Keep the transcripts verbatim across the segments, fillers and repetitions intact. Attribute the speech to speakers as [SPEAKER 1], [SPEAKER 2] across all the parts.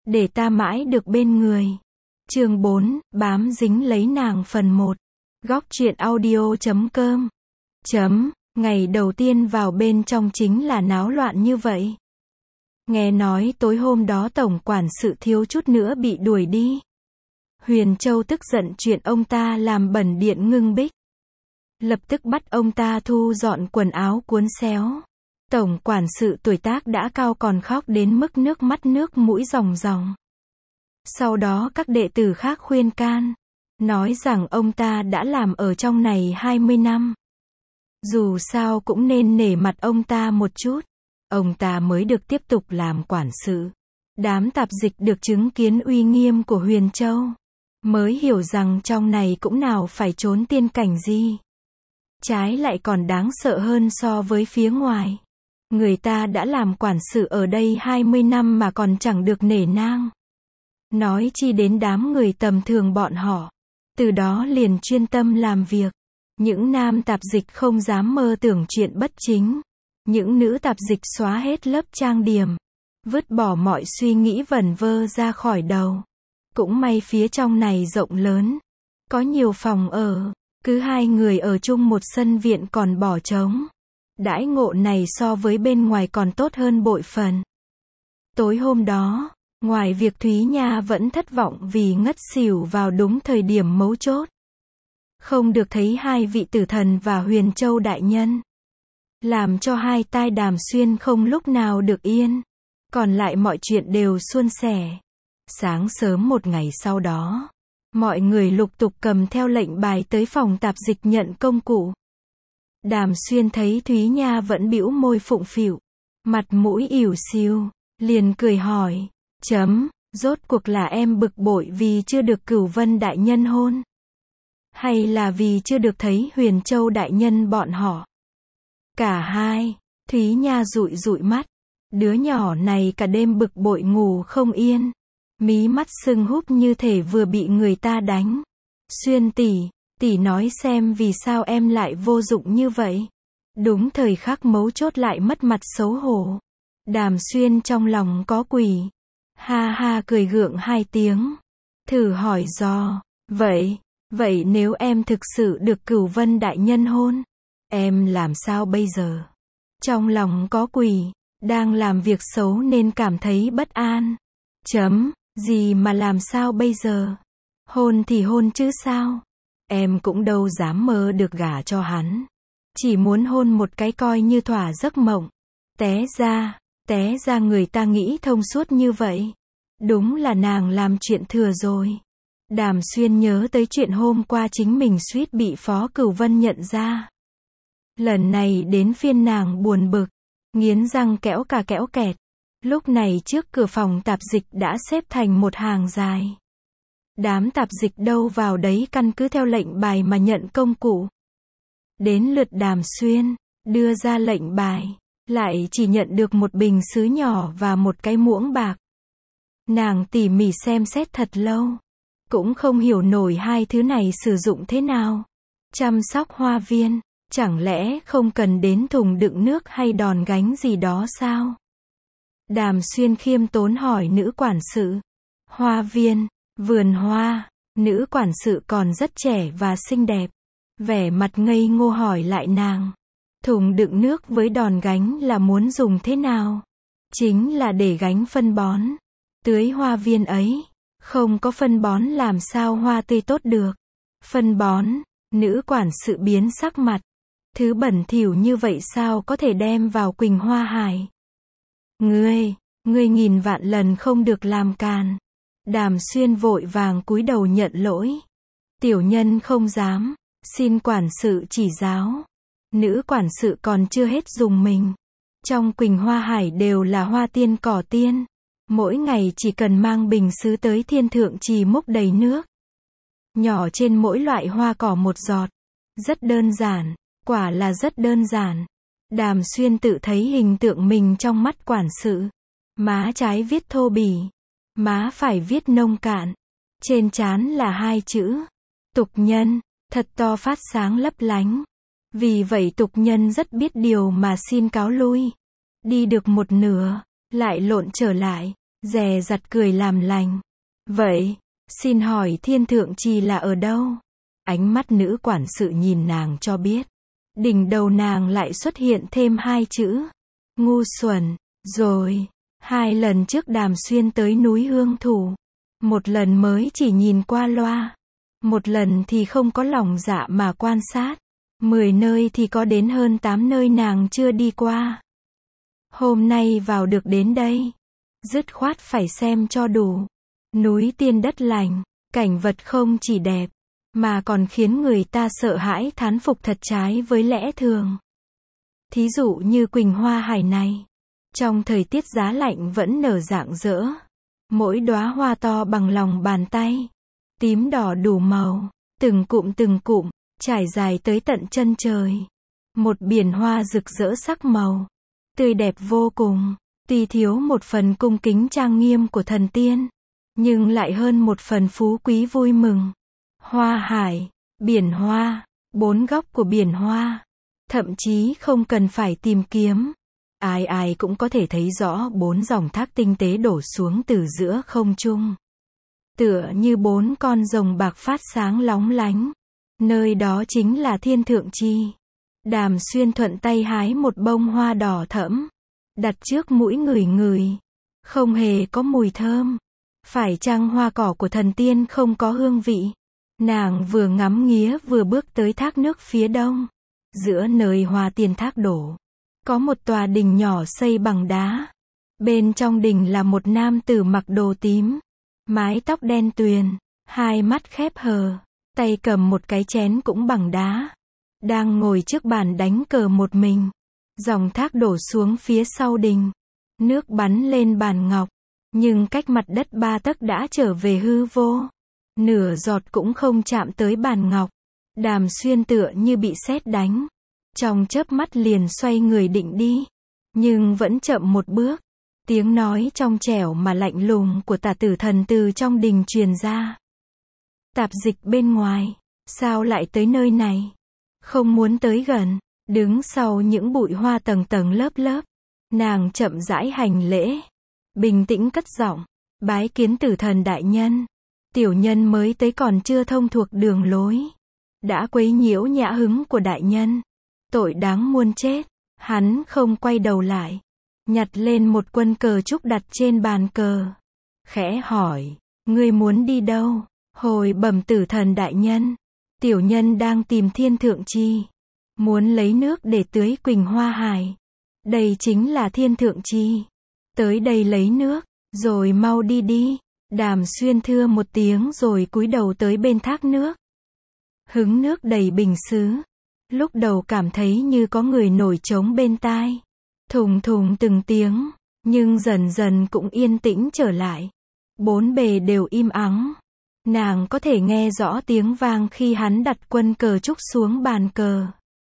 [SPEAKER 1] để ta mãi được bên người. Chương bốn, bám dính lấy nàng phần một. Góc truyện audio chấm com. Chấm, ngày đầu tiên vào bên trong chính là náo loạn như vậy. Nghe nói tối hôm đó tổng quản sự thiếu chút nữa bị đuổi đi. Huyền Châu tức giận chuyện ông ta làm bẩn điện Ngưng Bích. Lập tức bắt ông ta thu dọn quần áo cuốn xéo. Tổng quản sự tuổi tác đã cao còn khóc đến mức nước mắt nước mũi ròng ròng. Sau đó các đệ tử khác khuyên can, nói rằng ông ta đã làm ở trong này hai mươi năm. Dù sao cũng nên nể mặt ông ta một chút. Ông ta mới được tiếp tục làm quản sự. Đám tạp dịch được chứng kiến uy nghiêm của Huyền Châu, mới hiểu rằng trong này cũng nào phải trốn tiên cảnh gì. Trái lại còn đáng sợ hơn so với phía ngoài. Người ta đã làm quản sự ở đây hai mươi năm mà còn chẳng được nể nang. Nói chi đến đám người tầm thường bọn họ. Từ đó liền chuyên tâm làm việc. Những nam tạp dịch không dám mơ tưởng chuyện bất chính. Những nữ tạp dịch xóa hết lớp trang điểm. Vứt bỏ mọi suy nghĩ vẩn vơ ra khỏi đầu. Cũng may phía trong này rộng lớn. Có nhiều phòng ở. Cứ hai người ở chung một sân viện còn bỏ trống. Đãi ngộ này so với bên ngoài còn tốt hơn bội phần. Tối hôm đó, ngoài việc Thúy Nha vẫn thất vọng vì ngất xỉu vào đúng thời điểm mấu chốt. Không được thấy hai vị tử thần và Huyền Châu đại nhân. Làm cho hai tai Đàm Xuyên không lúc nào được yên. Còn lại mọi chuyện đều suôn sẻ. Sáng sớm một ngày sau đó, mọi người lục tục cầm theo lệnh bài tới phòng tạp dịch nhận công cụ. Đàm Xuyên thấy Thúy Nha vẫn bĩu môi phụng phịu, mặt mũi ỉu xìu, liền cười hỏi, chấm, rốt cuộc là em bực bội vì chưa được Cửu Vân đại nhân hôn? Hay là vì chưa được thấy Huyền Châu đại nhân bọn họ? Cả hai. Thúy Nha dụi dụi mắt. Đứa nhỏ này cả đêm bực bội ngủ không yên. Mí mắt sưng húp như thể vừa bị người ta đánh. Xuyên tỷ, tỷ nói xem vì sao em lại vô dụng như vậy. Đúng thời khắc mấu chốt lại mất mặt xấu hổ. Đàm Xuyên trong lòng có quỷ. Ha ha cười gượng hai tiếng. Thử hỏi dò, vậy, vậy nếu em thực sự được Cửu Vân đại nhân hôn, em làm sao bây giờ? Trong lòng có quỷ, đang làm việc xấu nên cảm thấy bất an. Chấm, gì mà làm sao bây giờ? Hôn thì hôn chứ sao? Em cũng đâu dám mơ được gả cho hắn. Chỉ muốn hôn một cái coi như thỏa giấc mộng. Té ra, té ra người ta nghĩ thông suốt như vậy. Đúng là nàng làm chuyện thừa rồi. Đàm Xuyên nhớ tới chuyện hôm qua chính mình suýt bị Phó Cửu Vân nhận ra. Lần này đến phiên nàng buồn bực, nghiến răng kẽo cả kẽo kẹt. Lúc này trước cửa phòng tạp dịch đã xếp thành một hàng dài. Đám tạp dịch đâu vào đấy căn cứ theo lệnh bài mà nhận công cụ. Đến lượt Đàm Xuyên, đưa ra lệnh bài, lại chỉ nhận được một bình sứ nhỏ và một cái muỗng bạc. Nàng tỉ mỉ xem xét thật lâu, cũng không hiểu nổi hai thứ này sử dụng thế nào. Chăm sóc hoa viên, chẳng lẽ không cần đến thùng đựng nước hay đòn gánh gì đó sao? Đàm Xuyên khiêm tốn hỏi nữ quản sự. Hoa viên, vườn hoa, nữ quản sự còn rất trẻ và xinh đẹp. Vẻ mặt ngây ngô hỏi lại nàng. Thùng đựng nước với đòn gánh là muốn dùng thế nào? Chính là để gánh phân bón. Tưới hoa viên ấy. Không có phân bón làm sao hoa tươi tốt được. Phân bón, nữ quản sự biến sắc mặt. Thứ bẩn thỉu như vậy sao có thể đem vào Quỳnh Hoa Hải? Ngươi, ngươi nghìn vạn lần không được làm càn. Đàm Xuyên vội vàng cúi đầu nhận lỗi. Tiểu nhân không dám, xin quản sự chỉ giáo. Nữ quản sự còn chưa hết dùng mình. Trong Quỳnh Hoa Hải đều là hoa tiên cỏ tiên. Mỗi ngày chỉ cần mang bình sứ tới thiên thượng trì múc đầy nước. Nhỏ trên mỗi loại hoa cỏ một giọt. Rất đơn giản, quả là rất đơn giản. Đàm Xuyên tự thấy hình tượng mình trong mắt quản sự. Má trái viết thô bỉ, má phải viết nông cạn. Trên trán là hai chữ tục nhân, thật to phát sáng lấp lánh. Vì vậy tục nhân rất biết điều mà xin cáo lui. Đi được một nửa, lại lộn trở lại. dè dặt cười làm lành. Vậy, xin hỏi thiên thượng trì là ở đâu? Ánh mắt nữ quản sự nhìn nàng cho biết. Đỉnh đầu nàng lại xuất hiện thêm hai chữ. Ngu xuẩn. Rồi, hai lần trước Đàm Xuyên tới núi Hương Thủ. Một lần mới chỉ nhìn qua loa. Một lần thì không có lòng dạ mà quan sát. Mười nơi thì có đến hơn tám nơi nàng chưa đi qua. Hôm nay vào được đến đây. Dứt khoát phải xem cho đủ. Núi tiên đất lành, cảnh vật không chỉ đẹp, mà còn khiến người ta sợ hãi thán phục thật trái với lẽ thường. Thí dụ như Quỳnh Hoa Hải này. Trong thời tiết giá lạnh vẫn nở rạng rỡ. Mỗi đóa hoa to bằng lòng bàn tay. Tím đỏ đủ màu. Từng cụm từng cụm, trải dài tới tận chân trời. Một biển hoa rực rỡ sắc màu. Tươi đẹp vô cùng. Tuy thiếu một phần cung kính trang nghiêm của thần tiên. Nhưng lại hơn một phần phú quý vui mừng. Hoa hải, biển hoa, bốn góc của biển hoa. Thậm chí không cần phải tìm kiếm. Ai ai cũng có thể thấy rõ bốn dòng thác tinh tế đổ xuống từ giữa không trung. Tựa như bốn con rồng bạc phát sáng lóng lánh. Nơi đó chính là thiên thượng chi. Đàm Xuyên thuận tay hái một bông hoa đỏ thẫm. Đặt trước mũi ngửi ngửi. Không hề có mùi thơm. Phải chăng hoa cỏ của thần tiên không có hương vị? Nàng vừa ngắm nghía vừa bước tới thác nước phía đông. Giữa nơi hoa tiên thác đổ. Có một tòa đình nhỏ xây bằng đá. Bên trong đình là một nam tử mặc đồ tím. Mái tóc đen tuyền. Hai mắt khép hờ. Tay cầm một cái chén cũng bằng đá. Đang ngồi trước bàn đánh cờ một mình. Dòng thác đổ xuống phía sau đình. Nước bắn lên bàn ngọc. Nhưng cách mặt đất ba tấc đã trở về hư vô. Nửa giọt cũng không chạm tới bàn ngọc. Đàm Xuyên tựa như bị sét đánh. Trong chớp mắt liền xoay người định đi. Nhưng vẫn chậm một bước. Tiếng nói trong trẻo mà lạnh lùng của Tả Tử Thần từ trong đình truyền ra. Tạp dịch bên ngoài. Sao lại tới nơi này? Không muốn tới gần. Đứng sau những bụi hoa tầng tầng lớp lớp. Nàng chậm rãi hành lễ. Bình tĩnh cất giọng. Bái kiến Tử Thần đại nhân. Tiểu nhân mới tới còn chưa thông thuộc đường lối. Đã quấy nhiễu nhã hứng của đại nhân. Tội đáng muôn chết. Hắn không quay đầu lại. Nhặt lên một quân cờ trúc đặt trên bàn cờ. Khẽ hỏi. Ngươi muốn đi đâu? Hồi bẩm Tử Thần đại nhân. Tiểu nhân đang tìm thiên thượng chi. Muốn lấy nước để tưới Quỳnh Hoa Hải. Đây chính là thiên thượng chi. Tới đây lấy nước. Rồi mau đi đi. Đàm Xuyên thưa một tiếng rồi cúi đầu tới bên thác nước. Hứng nước đầy bình sứ. Lúc đầu cảm thấy như có người nổi trống bên tai. Thùng thùng từng tiếng. Nhưng dần dần cũng yên tĩnh trở lại. Bốn bề đều im ắng. Nàng có thể nghe rõ tiếng vang khi hắn đặt quân cờ trúc xuống bàn cờ.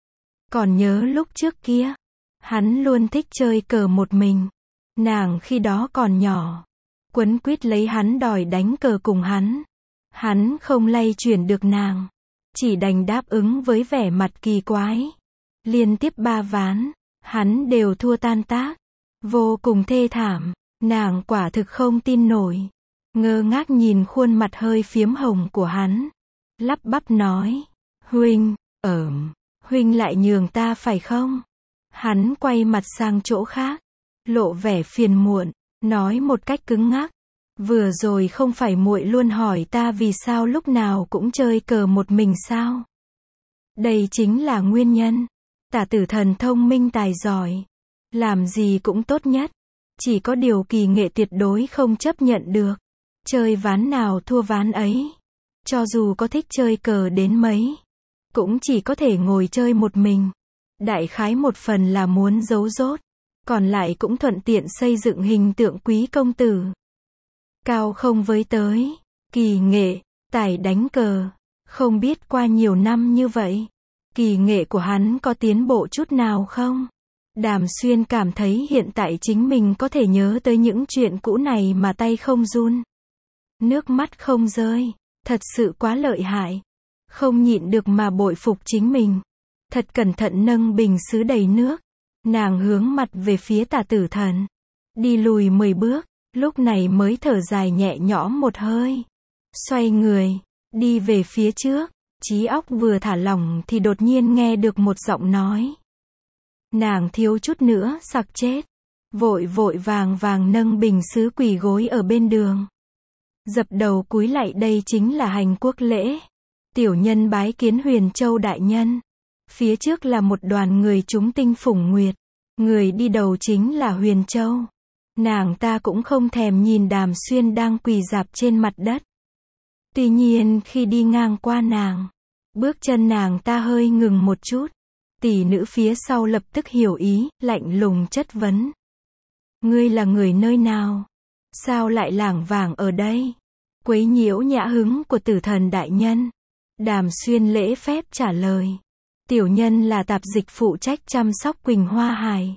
[SPEAKER 1] Còn nhớ lúc trước kia. Hắn luôn thích chơi cờ một mình. Nàng khi đó còn nhỏ. Quấn quýt lấy hắn đòi đánh cờ cùng hắn. Hắn không lay chuyển được nàng. Chỉ đành đáp ứng với vẻ mặt kỳ quái. Liên tiếp ba ván. Hắn đều thua tan tác. Vô cùng thê thảm. Nàng quả thực không tin nổi. Ngơ ngác nhìn khuôn mặt hơi phiếm hồng của hắn. Lắp bắp nói. Huynh, ởm, huynh lại nhường ta phải không? Hắn quay mặt sang chỗ khác. Lộ vẻ phiền muộn. Nói một cách cứng ngắc. Vừa rồi không phải muội luôn hỏi ta vì sao lúc nào cũng chơi cờ một mình sao? Đây chính là nguyên nhân. Tả Tử Thần thông minh tài giỏi. Làm gì cũng tốt nhất. Chỉ có điều kỳ nghệ tuyệt đối không chấp nhận được. Chơi ván nào thua ván ấy. Cho dù có thích chơi cờ đến mấy. Cũng chỉ có thể ngồi chơi một mình. Đại khái một phần là muốn giấu dốt. Còn lại cũng thuận tiện xây dựng hình tượng quý công tử. Cao không với tới. Kỳ nghệ, tài đánh cờ. Không biết qua nhiều năm như vậy. Kỳ nghệ của hắn có tiến bộ chút nào không? Đàm Xuyên cảm thấy hiện tại chính mình có thể nhớ tới những chuyện cũ này mà tay không run. Nước mắt không rơi. Thật sự quá lợi hại. Không nhịn được mà bội phục chính mình. Thật cẩn thận nâng bình sứ đầy nước. Nàng hướng mặt về phía Tả Tử Thần. Đi lùi mười bước. lúc này mới thở dài nhẹ nhõm một hơi. Xoay người, đi về phía trước, trí óc vừa thả lỏng thì đột nhiên nghe được một giọng nói. Nàng thiếu chút nữa sặc chết. Vội vội vàng vàng nâng bình sứ quỳ gối ở bên đường. Dập đầu cúi lạy, đây chính là hành quốc lễ. Tiểu nhân bái kiến Huyền Châu đại nhân. Phía trước là một đoàn người chúng tinh phủng nguyệt. Người đi đầu chính là Huyền Châu. Nàng ta cũng không thèm nhìn Đàm Xuyên đang quỳ rạp trên mặt đất. Tuy nhiên khi đi ngang qua nàng, bước chân nàng ta hơi ngừng một chút. Tỷ nữ phía sau lập tức hiểu ý, lạnh lùng chất vấn. Ngươi là người nơi nào? Sao lại lảng vảng ở đây? Quấy nhiễu nhã hứng của tử thần đại nhân. Đàm Xuyên lễ phép trả lời. Tiểu nhân là tạp dịch phụ trách chăm sóc Quỳnh Hoa Hải.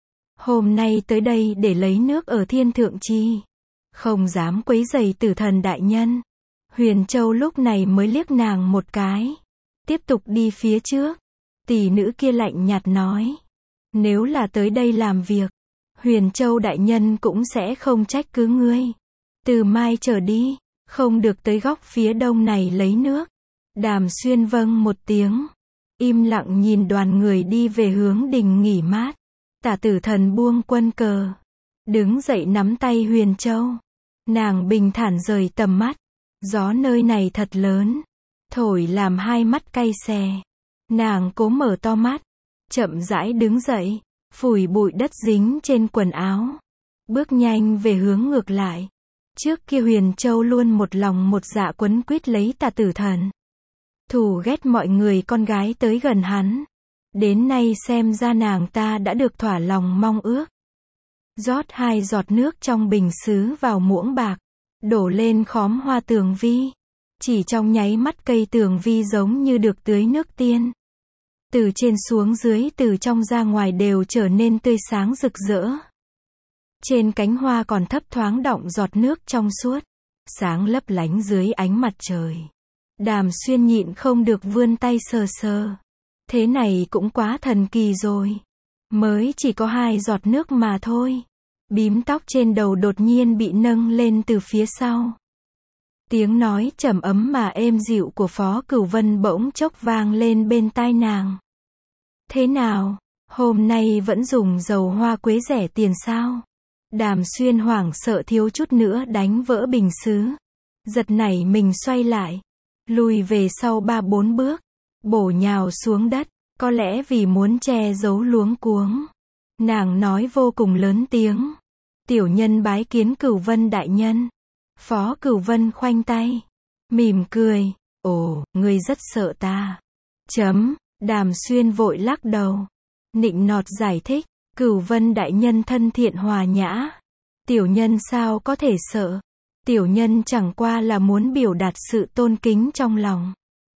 [SPEAKER 1] Hôm nay tới đây để lấy nước ở Thiên Thượng Chi. Không dám quấy rầy tử thần đại nhân. Huyền Châu lúc này mới liếc nàng một cái. Tiếp tục đi phía trước. Tỷ nữ kia lạnh nhạt nói. Nếu là tới đây làm việc, Huyền Châu đại nhân cũng sẽ không trách cứ ngươi. Từ mai trở đi, không được tới góc phía đông này lấy nước. Đàm Xuyên vâng một tiếng. Im lặng nhìn đoàn người đi về hướng đình nghỉ mát. Tả tử thần buông quân cờ. Đứng dậy nắm tay Huyền Châu. Nàng bình thản rời tầm mắt. Gió nơi này thật lớn. Thổi làm hai mắt cay xè. Nàng cố mở to mắt. Chậm rãi đứng dậy. Phủi bụi đất dính trên quần áo. Bước nhanh về hướng ngược lại. Trước kia Huyền Châu luôn một lòng một dạ quấn quýt lấy Tả tử thần. Thù ghét mọi người con gái tới gần hắn. Đến nay xem ra nàng ta đã được thỏa lòng mong ước. Rót hai giọt nước trong bình sứ vào muỗng bạc. Đổ lên khóm hoa tường vi. Chỉ trong nháy mắt cây tường vi giống như được tưới nước tiên. Từ trên xuống dưới, từ trong ra ngoài đều trở nên tươi sáng rực rỡ. Trên cánh hoa còn thấp thoáng đọng giọt nước trong suốt. Sáng lấp lánh dưới ánh mặt trời. Đàm Xuyên nhịn không được vươn tay sờ sờ. Thế này cũng quá thần kỳ rồi. Mới chỉ có hai giọt nước mà thôi. Bím tóc trên đầu đột nhiên bị nâng lên từ phía sau. Tiếng nói trầm ấm mà êm dịu của Phó Cửu Vân bỗng chốc vang lên bên tai nàng. Thế nào, hôm nay vẫn dùng dầu hoa quế rẻ tiền sao? Đàm Xuyên hoảng sợ thiếu chút nữa đánh vỡ bình sứ. Giật nảy mình xoay lại. Lùi về sau ba bốn bước. Bổ nhào xuống đất. Có lẽ vì muốn che giấu luống cuống. Nàng nói vô cùng lớn tiếng. Tiểu nhân bái kiến Cửu Vân đại nhân. Phó Cửu Vân khoanh tay. Mỉm cười. Ồ, ngươi rất sợ ta. Chấm. Đàm Xuyên vội lắc đầu. Nịnh nọt giải thích. Cửu Vân đại nhân thân thiện hòa nhã. Tiểu nhân sao có thể sợ. Tiểu nhân chẳng qua là muốn biểu đạt sự tôn kính trong lòng.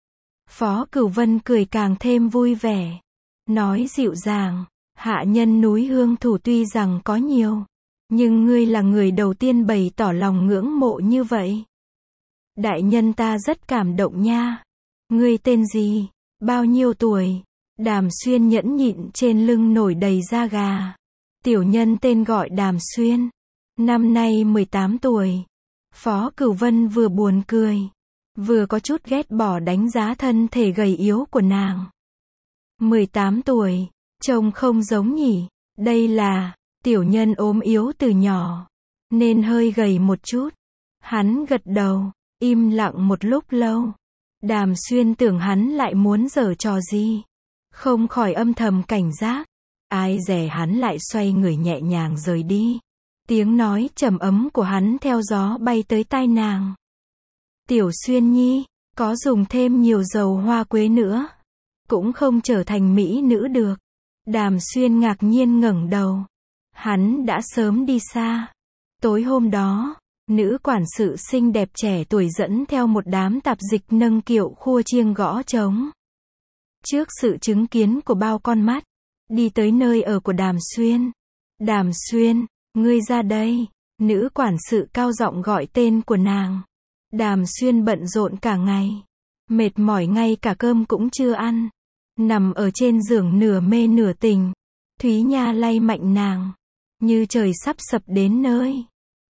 [SPEAKER 1] Phó Cửu Vân cười càng thêm vui vẻ. Nói dịu dàng. Hạ nhân núi Hương Thủ tuy rằng có nhiều. Nhưng ngươi là người đầu tiên bày tỏ lòng ngưỡng mộ như vậy. Đại nhân ta rất cảm động nha. Ngươi tên gì? Bao nhiêu tuổi? Đàm Xuyên nhẫn nhịn trên lưng nổi đầy da gà. Tiểu nhân tên gọi Đàm Xuyên. Năm nay mười tám tuổi. Phó Cửu Vân vừa buồn cười. Vừa có chút ghét bỏ đánh giá thân thể gầy yếu của nàng. mười tám tuổi. Trông không giống nhỉ. Đây là... Tiểu nhân ốm yếu từ nhỏ. Nên hơi gầy một chút. Hắn gật đầu. Im lặng một lúc lâu. Đàm Xuyên tưởng hắn lại muốn giở trò gì. Không khỏi âm thầm cảnh giác. Ai dè hắn lại xoay người nhẹ nhàng rời đi. Tiếng nói trầm ấm của hắn theo gió bay tới tai nàng. Tiểu Xuyên nhi, có dùng thêm nhiều dầu hoa quế nữa. Cũng không trở thành mỹ nữ được. Đàm Xuyên ngạc nhiên ngẩng đầu. Hắn đã sớm đi xa. Tối hôm đó, nữ quản sự xinh đẹp trẻ tuổi dẫn theo một đám tạp dịch nâng kiệu khua chiêng gõ trống. Trước sự chứng kiến của bao con mắt, đi tới nơi ở của Đàm Xuyên. Đàm Xuyên, ngươi ra đây. Nữ quản sự cao giọng gọi tên của nàng. Đàm Xuyên bận rộn cả ngày. Mệt mỏi ngay cả cơm cũng chưa ăn. Nằm ở trên giường nửa mê nửa tỉnh. Thúy Nha lay mạnh nàng. Như trời sắp sập đến nơi.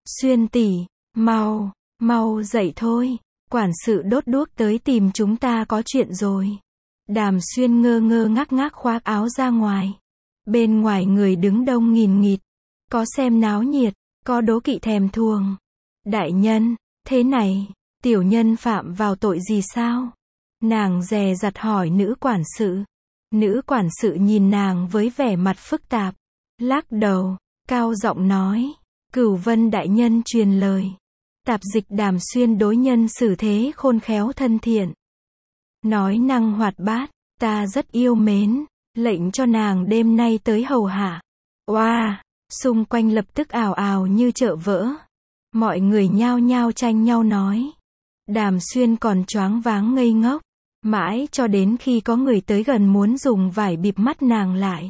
[SPEAKER 1] Xuyên tỷ, mau, mau dậy thôi. Quản sự đốt đuốc tới tìm chúng ta có chuyện rồi. Đàm Xuyên ngơ ngơ ngác ngác khoác áo ra ngoài. Bên ngoài người đứng đông nghìn nghịt. Có xem náo nhiệt, có đố kỵ thèm thuồng. Đại nhân, thế này, tiểu nhân phạm vào tội gì sao? Nàng dè dặt hỏi nữ quản sự. Nữ quản sự nhìn nàng với vẻ mặt phức tạp. Lắc đầu, cao giọng nói. Cửu Vân đại nhân truyền lời. Tạp dịch Đàm Xuyên đối nhân xử thế khôn khéo thân thiện. Nói năng hoạt bát, ta rất yêu mến, lệnh cho nàng đêm nay tới hầu hạ. Oa, xung quanh lập tức ào ào như chợ vỡ. Mọi người nhao nhao tranh nhau nói. Đàm Xuyên còn choáng váng ngây ngốc. Mãi cho đến khi có người tới gần muốn dùng vải bịt mắt nàng lại.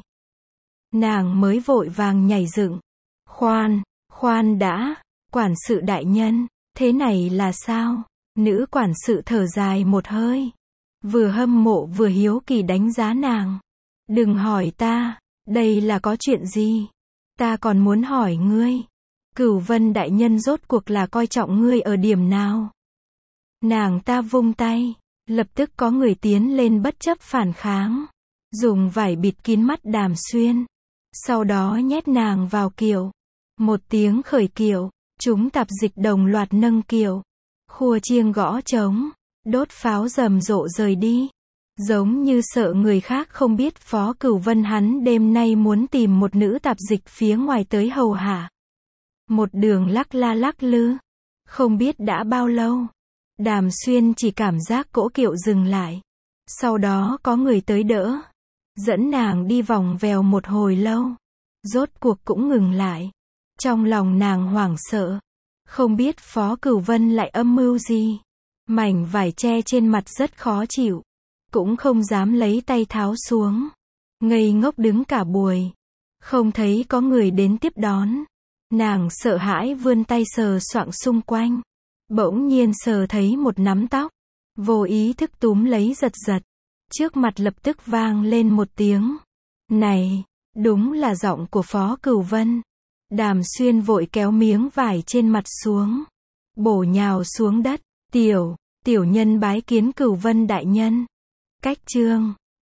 [SPEAKER 1] Nàng mới vội vàng nhảy dựng. Khoan, khoan đã, quản sự đại nhân, thế này là sao? Nữ quản sự thở dài một hơi. Vừa hâm mộ vừa hiếu kỳ đánh giá nàng. Đừng hỏi ta, đây là có chuyện gì? Ta còn muốn hỏi ngươi. Cửu Vân đại nhân rốt cuộc là coi trọng ngươi ở điểm nào? Nàng ta vung tay. Lập tức có người tiến lên bất chấp phản kháng. Dùng vải bịt kín mắt Đàm Xuyên. Sau đó nhét nàng vào kiệu. Một tiếng khởi kiệu. Chúng tạp dịch đồng loạt nâng kiệu. Khua chiêng gõ trống. Đốt pháo rầm rộ rời đi. Giống như sợ người khác không biết Phó Cửu Vân hắn đêm nay muốn tìm một nữ tạp dịch phía ngoài tới hầu hạ. Một đường lắc la lắc lư. Không biết đã bao lâu. Đàm Xuyên chỉ cảm giác cỗ kiệu dừng lại. Sau đó có người tới đỡ. Dẫn nàng đi vòng vèo một hồi lâu. Rốt cuộc cũng ngừng lại. Trong lòng nàng hoảng sợ. Không biết Phó Cửu Vân lại âm mưu gì. Mảnh vải che trên mặt rất khó chịu. Cũng không dám lấy tay tháo xuống. Ngây ngốc đứng cả buổi. Không thấy có người đến tiếp đón. Nàng sợ hãi vươn tay sờ soạng xung quanh. Bỗng nhiên sờ thấy một nắm tóc. Vô ý thức túm lấy giật giật. Trước mặt lập tức vang lên một tiếng. Này, đúng là giọng của Phó Cửu Vân. Đàm Xuyên vội kéo miếng vải trên mặt xuống. Bổ nhào xuống đất. Tiểu, tiểu nhân bái kiến Cửu Vân đại nhân. Cách chương